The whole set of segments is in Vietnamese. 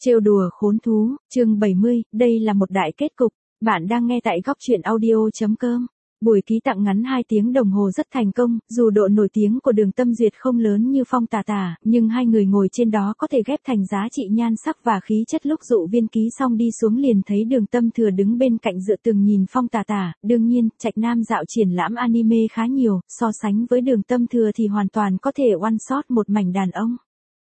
Trêu đùa khốn thú, chương 70, đây là một đại kết cục. Bạn đang nghe tại góc truyện audio.com. Buổi ký tặng ngắn 2 tiếng đồng hồ rất thành công, dù độ nổi tiếng của Đường Tâm Duyệt không lớn như Phong Tà Tà, nhưng hai người ngồi trên đó có thể ghép thành giá trị nhan sắc và khí chất. Lúc Dụ Viên ký xong đi xuống liền thấy Đường Tâm Thừa đứng bên cạnh dựa tường nhìn Phong Tà Tà. Đương nhiên, Trạch Nam dạo triển lãm anime khá nhiều, so sánh với Đường Tâm Thừa thì hoàn toàn có thể one shot một mảnh đàn ông.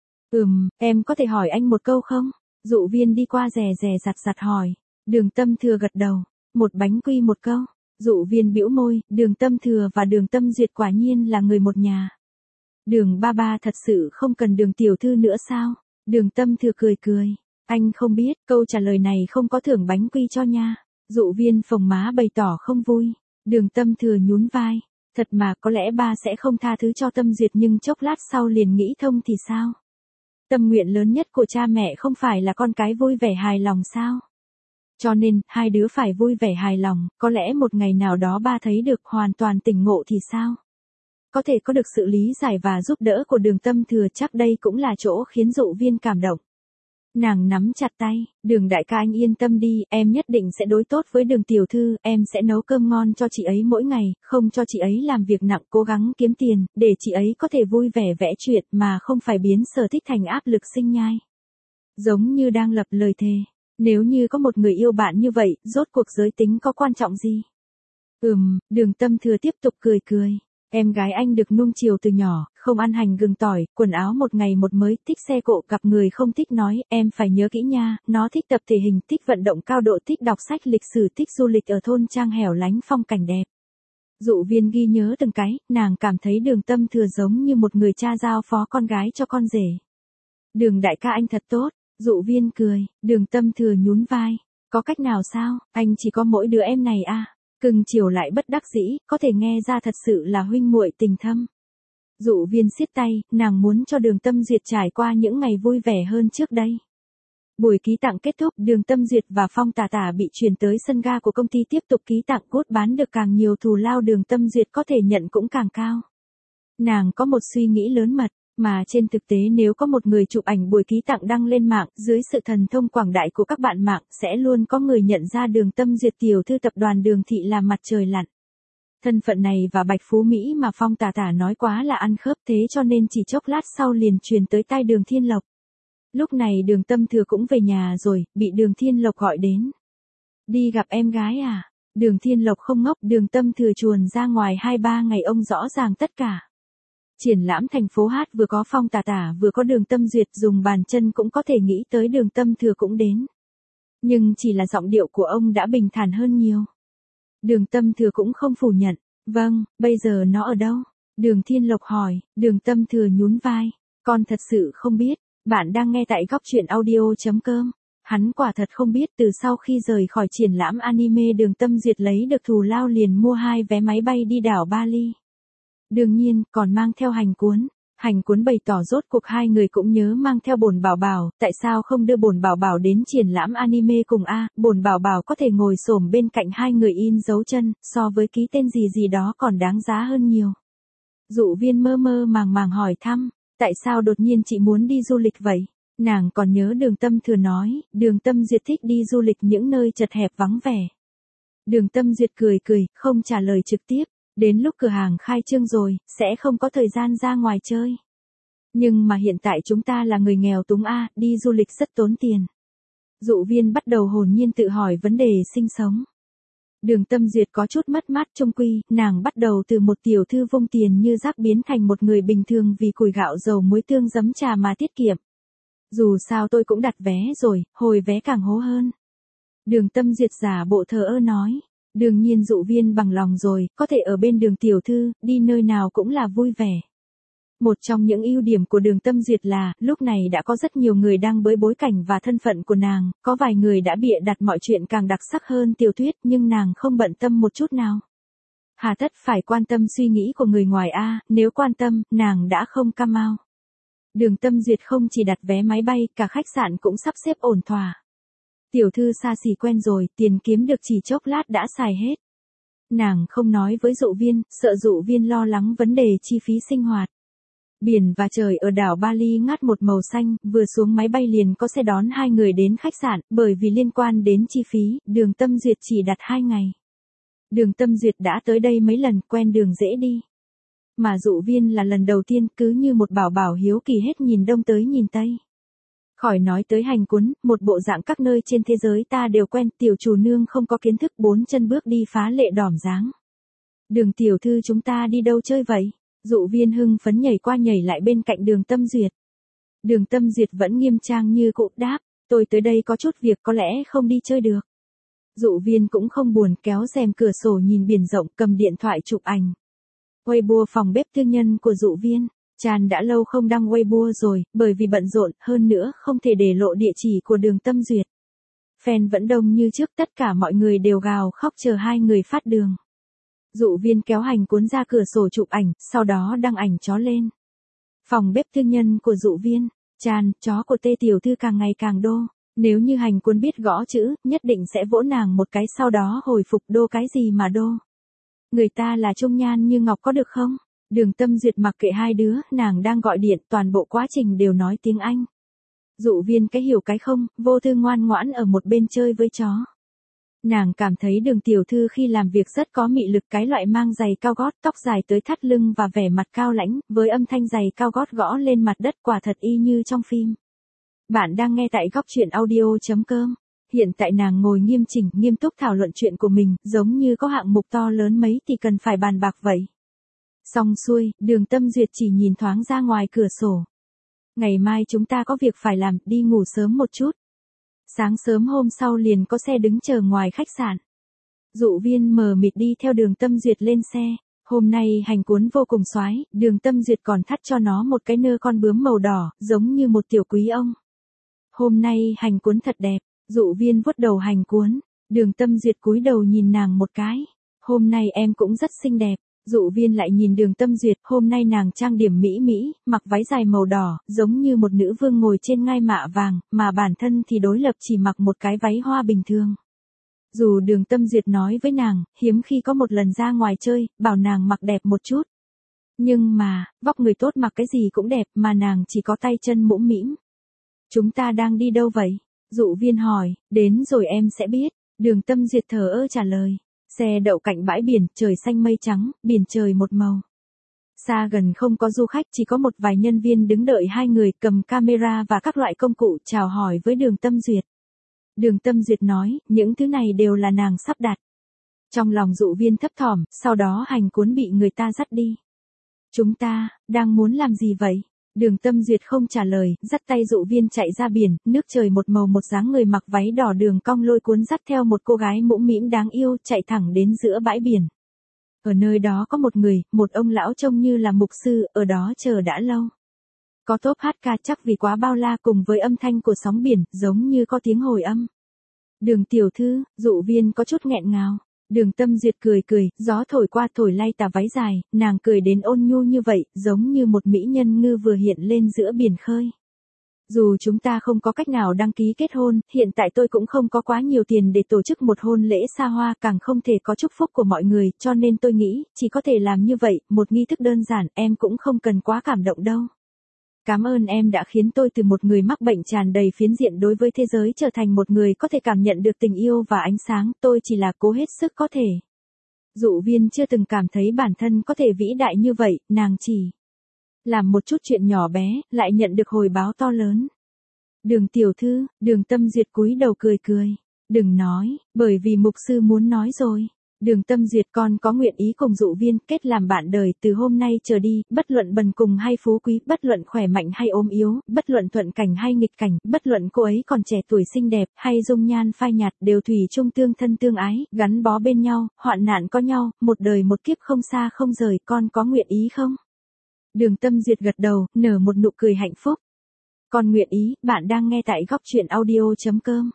Em có thể hỏi anh một câu không? Dụ Viên đi qua rè rè rặt hỏi. Đường Tâm Thừa gật đầu. Một bánh quy một câu. Dụ Viên bĩu môi, Đường Tâm Thừa và Đường Tâm Duyệt quả nhiên là người một nhà. Đường ba ba thật sự không cần Đường tiểu thư nữa sao? Đường Tâm Thừa cười. Anh không biết, câu trả lời này không có thưởng bánh quy cho nha. Dụ Viên phồng má bày tỏ không vui. Đường Tâm Thừa nhún vai. Thật mà, có lẽ ba sẽ không tha thứ cho Tâm Duyệt nhưng chốc lát sau liền nghĩ thông thì sao? Tâm nguyện lớn nhất của cha mẹ không phải là con cái vui vẻ hài lòng sao? Cho nên, hai đứa phải vui vẻ hài lòng, có lẽ một ngày nào đó ba thấy được hoàn toàn tỉnh ngộ thì sao? Có thể có được sự lý giải và giúp đỡ của Đường Tâm Thừa, chắc đây cũng là chỗ khiến Dụ Viên cảm động. Nàng nắm chặt tay, Đường đại ca anh yên tâm đi, em nhất định sẽ đối tốt với Đường tiểu thư, em sẽ nấu cơm ngon cho chị ấy mỗi ngày, không cho chị ấy làm việc nặng cố gắng kiếm tiền, để chị ấy có thể vui vẻ vẽ truyện mà không phải biến sở thích thành áp lực sinh nhai. Giống như đang lập lời thề, nếu như có một người yêu bạn như vậy, rốt cuộc giới tính có quan trọng gì? Đường Tâm Thừa tiếp tục cười. Em gái anh được nuông chiều từ nhỏ, không ăn hành gừng tỏi, quần áo một ngày một mới, thích xe cộ, gặp người không thích nói, em phải nhớ kỹ nha, nó thích tập thể hình, thích vận động cao độ, thích đọc sách lịch sử, thích du lịch ở thôn trang hẻo lánh phong cảnh đẹp. Dụ Viên ghi nhớ từng cái, nàng cảm thấy Đường Tâm Thừa giống như một người cha giao phó con gái cho con rể. Đường đại ca anh thật tốt, Dụ Viên cười, Đường Tâm Thừa nhún vai. Có cách nào sao, anh chỉ có mỗi đứa em này à? Cưng chiều lại bất đắc dĩ, có thể nghe ra thật sự là huynh muội tình thâm. Dụ Viên siết tay, nàng muốn cho Đường Tâm Duyệt trải qua những ngày vui vẻ hơn trước đây. Buổi ký tặng kết thúc, Đường Tâm Duyệt và Phong Tà Tà bị chuyển tới sân ga của công ty tiếp tục ký tặng, cốt bán được càng nhiều thù lao Đường Tâm Duyệt có thể nhận cũng càng cao. Nàng có một suy nghĩ lớn mật, mà trên thực tế nếu có một người chụp ảnh buổi ký tặng đăng lên mạng, dưới sự thần thông quảng đại của các bạn mạng, sẽ luôn có người nhận ra Đường Tâm Duyệt tiểu thư tập đoàn Đường thị là mặt trời lặn. Thân phận này và bạch phú Mỹ mà Phong Tà Tà nói quá là ăn khớp, thế cho nên chỉ chốc lát sau liền truyền tới tai Đường Thiên Lộc. Lúc này Đường Tâm Thừa cũng về nhà rồi, bị Đường Thiên Lộc gọi đến. Đi gặp em gái à? Đường Thiên Lộc không ngốc, Đường Tâm Thừa chuồn ra ngoài 2-3 ngày ông rõ ràng tất cả. Triển lãm thành phố Hát vừa có Phong Tà Tà vừa có Đường Tâm Duyệt, dùng bàn chân cũng có thể nghĩ tới Đường Tâm Thừa cũng đến. Nhưng chỉ là giọng điệu của ông đã bình thản hơn nhiều. Đường Tâm Thừa cũng không phủ nhận. Vâng, bây giờ nó ở đâu? Đường Thiên Lộc hỏi. Đường Tâm Thừa nhún vai. Con thật sự không biết. Bạn đang nghe tại góc truyện audio.com. Hắn quả thật không biết, từ sau khi rời khỏi triển lãm anime Đường Tâm Duyệt lấy được thù lao liền mua 2 vé máy bay đi đảo Bali. Đương nhiên, còn mang theo hành cuốn. Hành cuốn bày tỏ rốt cuộc hai người cũng nhớ mang theo Bổn Bảo Bảo, tại sao không đưa Bổn Bảo Bảo đến triển lãm anime cùng a? Bổn Bảo Bảo có thể ngồi xổm bên cạnh hai người in dấu chân, so với ký tên gì đó còn đáng giá hơn nhiều. Dụ Viên mơ màng hỏi thăm, tại sao đột nhiên chị muốn đi du lịch vậy? Nàng còn nhớ Đường Tâm Thừa nói, Đường Tâm Duyệt thích đi du lịch những nơi chật hẹp vắng vẻ. Đường Tâm Duyệt cười, không trả lời trực tiếp. Đến lúc cửa hàng khai trương rồi, sẽ không có thời gian ra ngoài chơi. Nhưng mà hiện tại chúng ta là người nghèo túng đi du lịch rất tốn tiền. Dụ Viên bắt đầu hồn nhiên tự hỏi vấn đề sinh sống. Đường Tâm Duyệt có chút mất mát, chung quy, nàng bắt đầu từ một tiểu thư vung tiền như rác biến thành một người bình thường vì củi gạo dầu muối tương giấm trà mà tiết kiệm. Dù sao tôi cũng đặt vé rồi, hồi vé càng hố hơn. Đường Tâm Duyệt giả bộ thờ ơ nói. Đương nhiên Dụ Viên bằng lòng rồi, có thể ở bên Đường tiểu thư, đi nơi nào cũng là vui vẻ. Một trong những ưu điểm của Đường Tâm Duyệt là, lúc này đã có rất nhiều người đang bới bối cảnh và thân phận của nàng, có vài người đã bịa đặt mọi chuyện càng đặc sắc hơn tiểu thuyết, nhưng nàng không bận tâm một chút nào. Hà tất phải quan tâm suy nghĩ của người ngoài nếu quan tâm, nàng đã không cam ao. Đường Tâm Duyệt không chỉ đặt vé máy bay, cả khách sạn cũng sắp xếp ổn thỏa. Tiểu thư xa xỉ quen rồi, tiền kiếm được chỉ chốc lát đã xài hết. Nàng không nói với Dụ Viên, sợ Dụ Viên lo lắng vấn đề chi phí sinh hoạt. Biển và trời ở đảo Bali ngát một màu xanh, vừa xuống máy bay liền có xe đón hai người đến khách sạn, bởi vì liên quan đến chi phí, Đường Tâm Duyệt chỉ đặt 2 ngày. Đường Tâm Duyệt đã tới đây mấy lần, quen đường dễ đi. Mà Dụ Viên là lần đầu tiên, cứ như một bảo bảo hiếu kỳ hết nhìn đông tới nhìn tây. Khỏi nói tới Hành Cuốn, một bộ dạng các nơi trên thế giới ta đều quen, tiểu chủ nương không có kiến thức 4 chân bước đi phá lệ đỏm dáng. Đường tiểu thư chúng ta đi đâu chơi vậy? Dụ Viên hưng phấn nhảy qua nhảy lại bên cạnh Đường Tâm Duyệt. Đường Tâm Duyệt vẫn nghiêm trang như cũ đáp, tôi tới đây có chút việc có lẽ không đi chơi được. Dụ Viên cũng không buồn, kéo rèm cửa sổ nhìn biển rộng, cầm điện thoại chụp ảnh. Weibo phòng bếp tư nhân của Dụ Viên. Chan đã lâu không đăng Weibo rồi, bởi vì bận rộn, hơn nữa không thể để lộ địa chỉ của Đường Tâm Duyệt. Fan vẫn đông như trước, tất cả mọi người đều gào khóc chờ hai người phát đường. Dụ Viên kéo Hành Cuốn ra cửa sổ chụp ảnh, sau đó đăng ảnh chó lên. Phòng bếp tư nhân của Dụ Viên. Chan, chó của Tê tiểu thư càng ngày càng đô. Nếu như Hành Cuốn biết gõ chữ, nhất định sẽ vỗ nàng một cái sau đó hồi phục đô cái gì mà đô. Người ta là trung nhan như ngọc có được không? Đường Tâm Duyệt mặc kệ hai đứa, nàng đang gọi điện, toàn bộ quá trình đều nói tiếng Anh. Dụ Viên cái hiểu cái không, vô tư ngoan ngoãn ở một bên chơi với chó. Nàng cảm thấy Đường tiểu thư khi làm việc rất có mị lực, cái loại mang giày cao gót, tóc dài tới thắt lưng và vẻ mặt cao lãnh, với âm thanh giày cao gót gõ lên mặt đất quả thật y như trong phim. Bạn đang nghe tại góc truyện audio.com. Hiện tại nàng ngồi nghiêm chỉnh, nghiêm túc thảo luận chuyện của mình, giống như có hạng mục to lớn mấy thì cần phải bàn bạc vậy. Xong xuôi, Đường Tâm Duyệt chỉ nhìn thoáng ra ngoài cửa sổ. Ngày mai chúng ta có việc phải làm, đi ngủ sớm một chút. Sáng sớm hôm sau liền có xe đứng chờ ngoài khách sạn. Dụ Viên mờ mịt đi theo Đường Tâm Duyệt lên xe. Hôm nay Hành Cuốn vô cùng xoái, Đường Tâm Duyệt còn thắt cho nó một cái nơ con bướm màu đỏ, giống như một tiểu quý ông. Hôm nay Hành Cuốn thật đẹp. Dụ Viên vuốt đầu Hành Cuốn. Đường Tâm Duyệt cúi đầu nhìn nàng một cái. Hôm nay em cũng rất xinh đẹp. Dụ Viên lại nhìn Đường Tâm Duyệt, hôm nay nàng trang điểm mỹ mỹ, mặc váy dài màu đỏ, giống như một nữ vương ngồi trên ngai mạ vàng, mà bản thân thì đối lập chỉ mặc một cái váy hoa bình thường. Dù Đường Tâm Duyệt nói với nàng, hiếm khi có một lần ra ngoài chơi, bảo nàng mặc đẹp một chút. Nhưng mà, vóc người tốt mặc cái gì cũng đẹp, mà nàng chỉ có tay chân mũm mĩm. Chúng ta đang đi đâu vậy? Dụ Viên hỏi, đến rồi em sẽ biết. Đường Tâm Duyệt thờ ơ trả lời. Xe đậu cạnh bãi biển, trời xanh mây trắng, biển trời một màu. Xa gần không có du khách, chỉ có một vài nhân viên đứng đợi hai người cầm camera và các loại công cụ chào hỏi với Đường Tâm Duyệt. Đường Tâm Duyệt nói, những thứ này đều là nàng sắp đặt. Trong lòng Dụ Viên thấp thỏm, sau đó Hành Cuốn bị người ta dắt đi. Chúng ta, đang muốn làm gì vậy? Đường Tâm Duyệt không trả lời, dắt tay Dụ Viên chạy ra biển, nước trời một màu, một dáng người mặc váy đỏ đường cong lôi cuốn dắt theo một cô gái mũm mĩm đáng yêu, chạy thẳng đến giữa bãi biển. Ở nơi đó có một người, một ông lão trông như là mục sư, ở đó chờ đã lâu. Có tốp hát ca chắc vì quá bao la cùng với âm thanh của sóng biển, giống như có tiếng hồi âm. Đường tiểu thư, Dụ Viên có chút nghẹn ngào. Đường Tâm Duyệt cười cười, gió thổi qua thổi lay tà váy dài, nàng cười đến ôn nhu như vậy, giống như một mỹ nhân ngư vừa hiện lên giữa biển khơi. Dù chúng ta không có cách nào đăng ký kết hôn, hiện tại tôi cũng không có quá nhiều tiền để tổ chức một hôn lễ xa hoa, càng không thể có chúc phúc của mọi người, cho nên tôi nghĩ, chỉ có thể làm như vậy, một nghi thức đơn giản, em cũng không cần quá cảm động đâu. Cảm ơn em đã khiến tôi từ một người mắc bệnh tràn đầy phiến diện đối với thế giới trở thành một người có thể cảm nhận được tình yêu và ánh sáng, tôi chỉ là cố hết sức có thể. Dụ Viên chưa từng cảm thấy bản thân có thể vĩ đại như vậy, nàng chỉ làm một chút chuyện nhỏ bé, lại nhận được hồi báo to lớn. Đường tiểu thư, Đường Tâm Duyệt cúi đầu cười cười. Đừng nói, bởi vì mục sư muốn nói rồi. Đường Tâm Duyệt con có nguyện ý cùng Dụ Viên kết làm bạn đời từ hôm nay trở đi, bất luận bần cùng hay phú quý, bất luận khỏe mạnh hay ốm yếu, bất luận thuận cảnh hay nghịch cảnh, bất luận cô ấy còn trẻ tuổi xinh đẹp, hay dung nhan phai nhạt, đều thủy chung tương thân tương ái, gắn bó bên nhau, hoạn nạn có nhau, một đời một kiếp không xa không rời, con có nguyện ý không? Đường Tâm Duyệt gật đầu, nở một nụ cười hạnh phúc. Con nguyện ý, bạn đang nghe tại góc truyện audio.com.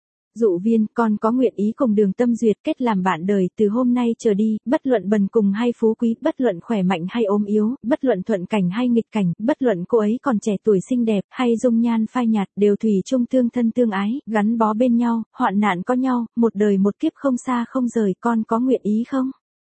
Dụ Viên, con có nguyện ý cùng Đường Tâm Duyệt kết làm bạn đời từ hôm nay trở đi, bất luận bần cùng hay phú quý, bất luận khỏe mạnh hay ốm yếu, bất luận thuận cảnh hay nghịch cảnh, bất luận cô ấy còn trẻ tuổi xinh đẹp, hay dung nhan phai nhạt, đều thủy chung tương thân tương ái, gắn bó bên nhau, hoạn nạn có nhau, một đời một kiếp không xa không rời, con có nguyện ý không?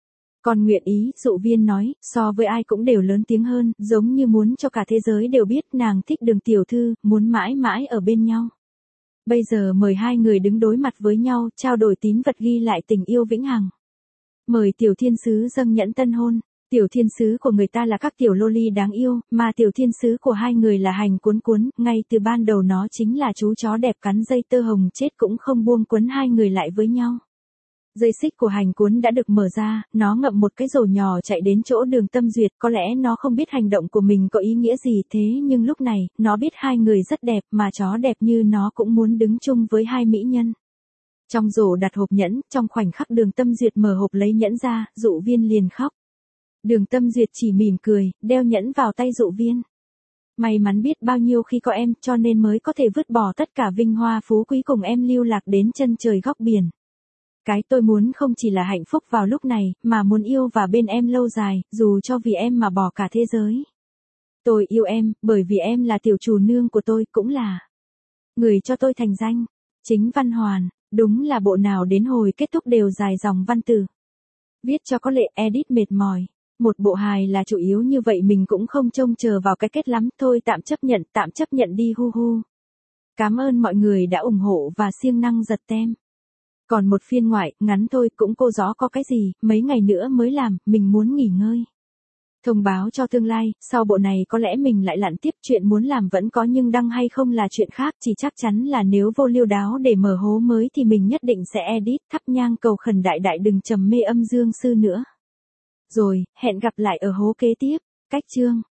Con nguyện ý, Dụ Viên nói, so với ai cũng đều lớn tiếng hơn, giống như muốn cho cả thế giới đều biết nàng thích Đường tiểu thư, muốn mãi mãi ở bên nhau. Bây giờ mời hai người đứng đối mặt với nhau, trao đổi tín vật ghi lại tình yêu vĩnh hằng. Mời tiểu thiên sứ dâng nhẫn tân hôn. Tiểu thiên sứ của người ta là các tiểu loli đáng yêu, mà tiểu thiên sứ của hai người là Hành Cuốn Cuốn, ngay từ ban đầu nó chính là chú chó đẹp cắn dây tơ hồng chết cũng không buông quấn hai người lại với nhau. Dây xích của Hành Cuốn đã được mở ra, nó ngậm một cái rổ nhỏ chạy đến chỗ Đường Tâm Duyệt, có lẽ nó không biết hành động của mình có ý nghĩa gì thế nhưng lúc này, nó biết hai người rất đẹp mà chó đẹp như nó cũng muốn đứng chung với hai mỹ nhân. Trong rổ đặt hộp nhẫn, trong khoảnh khắc Đường Tâm Duyệt mở hộp lấy nhẫn ra, Dụ Viên liền khóc. Đường Tâm Duyệt chỉ mỉm cười, đeo nhẫn vào tay Dụ Viên. May mắn biết bao nhiêu khi có em cho nên mới có thể vứt bỏ tất cả vinh hoa phú quý cùng em lưu lạc đến chân trời góc biển. Cái tôi muốn không chỉ là hạnh phúc vào lúc này, mà muốn yêu và bên em lâu dài, dù cho vì em mà bỏ cả thế giới. Tôi yêu em, bởi vì em là tiểu chủ nương của tôi, cũng là người cho tôi thành danh. Chính Văn Hoàn, đúng là bộ nào đến hồi kết thúc đều dài dòng văn từ. Viết cho có lệ, edit mệt mỏi. Một bộ hài là chủ yếu như vậy mình cũng không trông chờ vào cái kết lắm, thôi tạm chấp nhận đi hu hu. Cảm ơn mọi người đã ủng hộ và siêng năng giật tem. Còn một phiên ngoại, ngắn thôi, cũng cô gió có cái gì, mấy ngày nữa mới làm, mình muốn nghỉ ngơi. Thông báo cho tương lai, sau bộ này có lẽ mình lại lặn tiếp, chuyện muốn làm vẫn có nhưng đăng hay không là chuyện khác, chỉ chắc chắn là nếu vô liêu đáo để mở hố mới thì mình nhất định sẽ edit, thắp nhang cầu khẩn đại đại đừng trầm mê âm dương sư nữa. Rồi, hẹn gặp lại ở hố kế tiếp, cách chương.